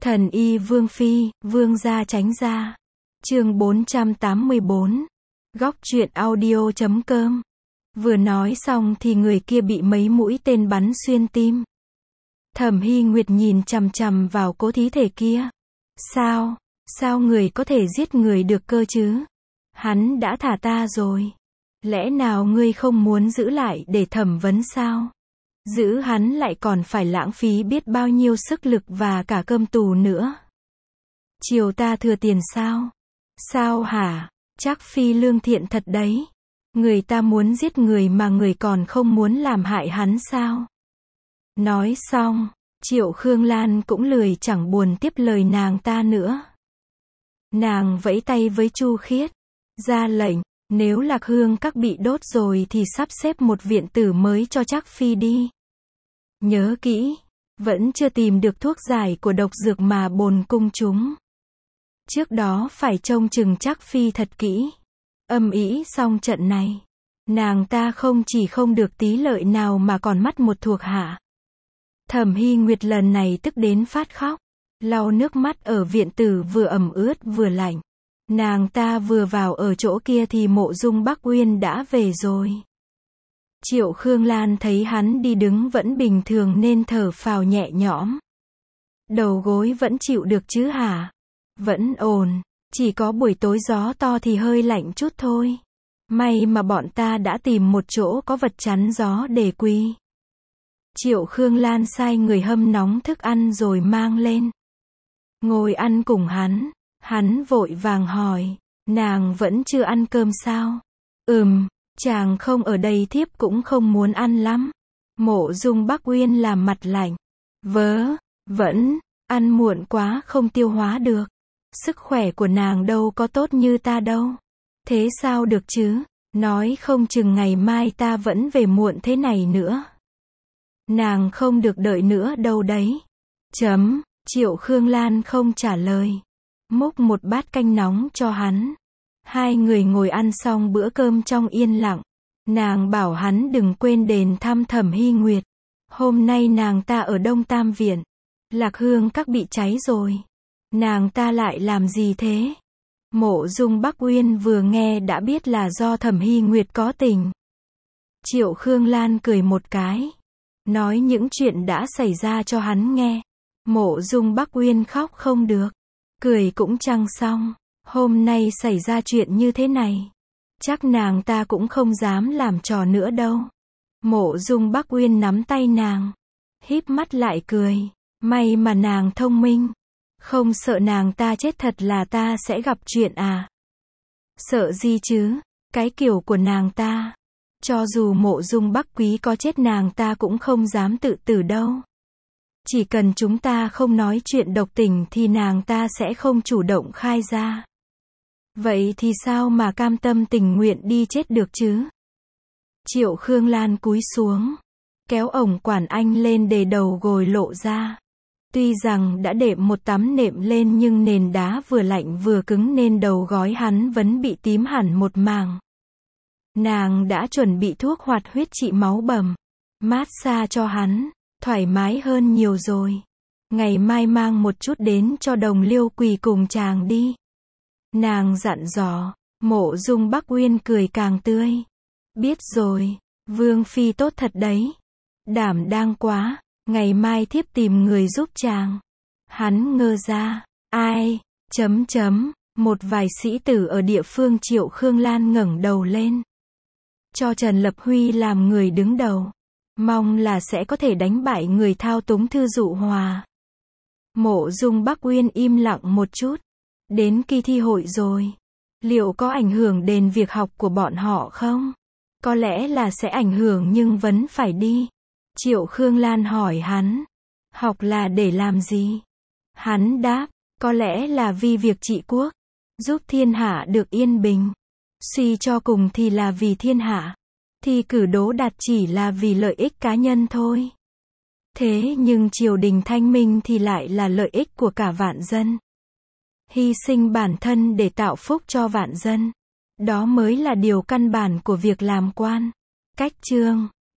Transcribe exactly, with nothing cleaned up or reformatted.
Thần y Vương Phi, Vương gia tránh ra. Chương bốn trăm tám mươi bốn. Góc truyện audio chấm com. Vừa nói xong thì người kia bị mấy mũi tên bắn xuyên tim. Thẩm Hy Nguyệt nhìn chằm chằm vào cố thí thể kia. Sao, sao người có thể giết người được cơ chứ? Hắn đã thả ta rồi. Lẽ nào ngươi không muốn giữ lại để thẩm vấn sao? Giữ hắn lại còn phải lãng phí biết bao nhiêu sức lực và cả cơm tù nữa. Chiều ta thừa tiền sao? Sao hả? Chắc phi lương thiện thật đấy. Người ta muốn giết người mà người còn không muốn làm hại hắn sao? Nói xong, Triệu Khương Lan cũng lười chẳng buồn tiếp lời nàng ta nữa. Nàng vẫy tay với Chu Khiết, ra lệnh, nếu Lạc Hương các bị đốt rồi thì sắp xếp một viện tử mới cho Trác phi đi. Nhớ kỹ, vẫn chưa tìm được thuốc giải của độc dược mà bồn cung chúng. Trước đó phải trông chừng Trác phi thật kỹ. Âm ĩ xong trận này, nàng ta không chỉ không được tí lợi nào mà còn mất một thuộc hạ. Thẩm Hy Nguyệt lần này tức đến phát khóc, lau nước mắt ở viện tử vừa ẩm ướt vừa lạnh. Nàng ta vừa vào ở chỗ kia thì Mộ Dung Bắc Uyên đã về rồi. Triệu Khương Lan thấy hắn đi đứng vẫn bình thường nên thở phào nhẹ nhõm. Đầu gối vẫn chịu được chứ hả? Vẫn ổn, chỉ có buổi tối gió to thì hơi lạnh chút thôi. May mà bọn ta đã tìm một chỗ có vật chắn gió để quy. Triệu Khương Lan sai người hâm nóng thức ăn rồi mang lên. Ngồi ăn cùng hắn, hắn vội vàng hỏi, nàng vẫn chưa ăn cơm sao? Ừm, chàng không ở đây thiếp cũng không muốn ăn lắm. Mộ Dung Bắc Uyên làm mặt lạnh. Vớ, vẫn, ăn muộn quá không tiêu hóa được. Sức khỏe của nàng đâu có tốt như ta đâu. Thế sao được chứ, nói không chừng ngày mai ta vẫn về muộn thế này nữa. Nàng không được đợi nữa đâu đấy. Chấm, Triệu Khương Lan không trả lời. Múc một bát canh nóng cho hắn. Hai người ngồi ăn xong bữa cơm trong yên lặng. Nàng bảo hắn đừng quên đến thăm Thẩm Hy Nguyệt. Hôm nay nàng ta ở Đông Tam Viện. Lạc Hương các bị cháy rồi. Nàng ta lại làm gì thế? Mộ Dung Bắc Uyên vừa nghe đã biết là do Thẩm Hy Nguyệt có tình. Triệu Khương Lan cười một cái, nói những chuyện đã xảy ra cho hắn nghe. Mộ Dung Bắc Uyên khóc không được, cười cũng chẳng xong. Hôm nay xảy ra chuyện như thế này, chắc nàng ta cũng không dám làm trò nữa đâu. Mộ Dung Bắc Uyên nắm tay nàng, híp mắt lại cười. May mà nàng thông minh. Không sợ nàng ta chết thật là ta sẽ gặp chuyện à? Sợ gì chứ, cái kiểu của nàng ta. Cho dù Mộ Dung Bắc Quý có chết nàng ta cũng không dám tự tử đâu. Chỉ cần chúng ta không nói chuyện độc tình thì nàng ta sẽ không chủ động khai ra. Vậy thì sao mà cam tâm tình nguyện đi chết được chứ? Triệu Khương Lan cúi xuống, kéo ổng quản anh lên để đầu gối lộ ra. Tuy rằng đã đệm một tấm nệm lên nhưng nền đá vừa lạnh vừa cứng nên đầu gối hắn vẫn bị tím hẳn một mảng. Nàng đã chuẩn bị thuốc hoạt huyết trị máu bầm, mát xa cho hắn, thoải mái hơn nhiều rồi. Ngày mai mang một chút đến cho Đồng Liêu quỳ cùng chàng đi. Nàng dặn dò. Mộ Dung Bắc Uyên cười càng tươi. Biết rồi, Vương Phi tốt thật đấy. Đảm đang quá. Ngày mai thiếp tìm người giúp chàng. Hắn ngơ ra. Ai? Chấm chấm. Một vài sĩ tử ở địa phương. Triệu Khương Lan ngẩng đầu lên. Cho Trần Lập Huy làm người đứng đầu. Mong là sẽ có thể đánh bại người thao túng Thư Dụ Hòa. Mộ Dung Bắc Uyên im lặng một chút. Đến kỳ thi hội rồi. Liệu có ảnh hưởng đến việc học của bọn họ không? Có lẽ là sẽ ảnh hưởng nhưng vẫn phải đi. Triệu Khương Lan hỏi hắn. Học là để làm gì? Hắn đáp. Có lẽ là vì việc trị quốc. Giúp thiên hạ được yên bình. Suy cho cùng thì là vì thiên hạ. Thi cử đỗ đạt chỉ là vì lợi ích cá nhân thôi. Thế nhưng triều đình thanh minh thì lại là lợi ích của cả vạn dân. Hy sinh bản thân để tạo phúc cho vạn dân. Đó mới là điều căn bản của việc làm quan. Cách chương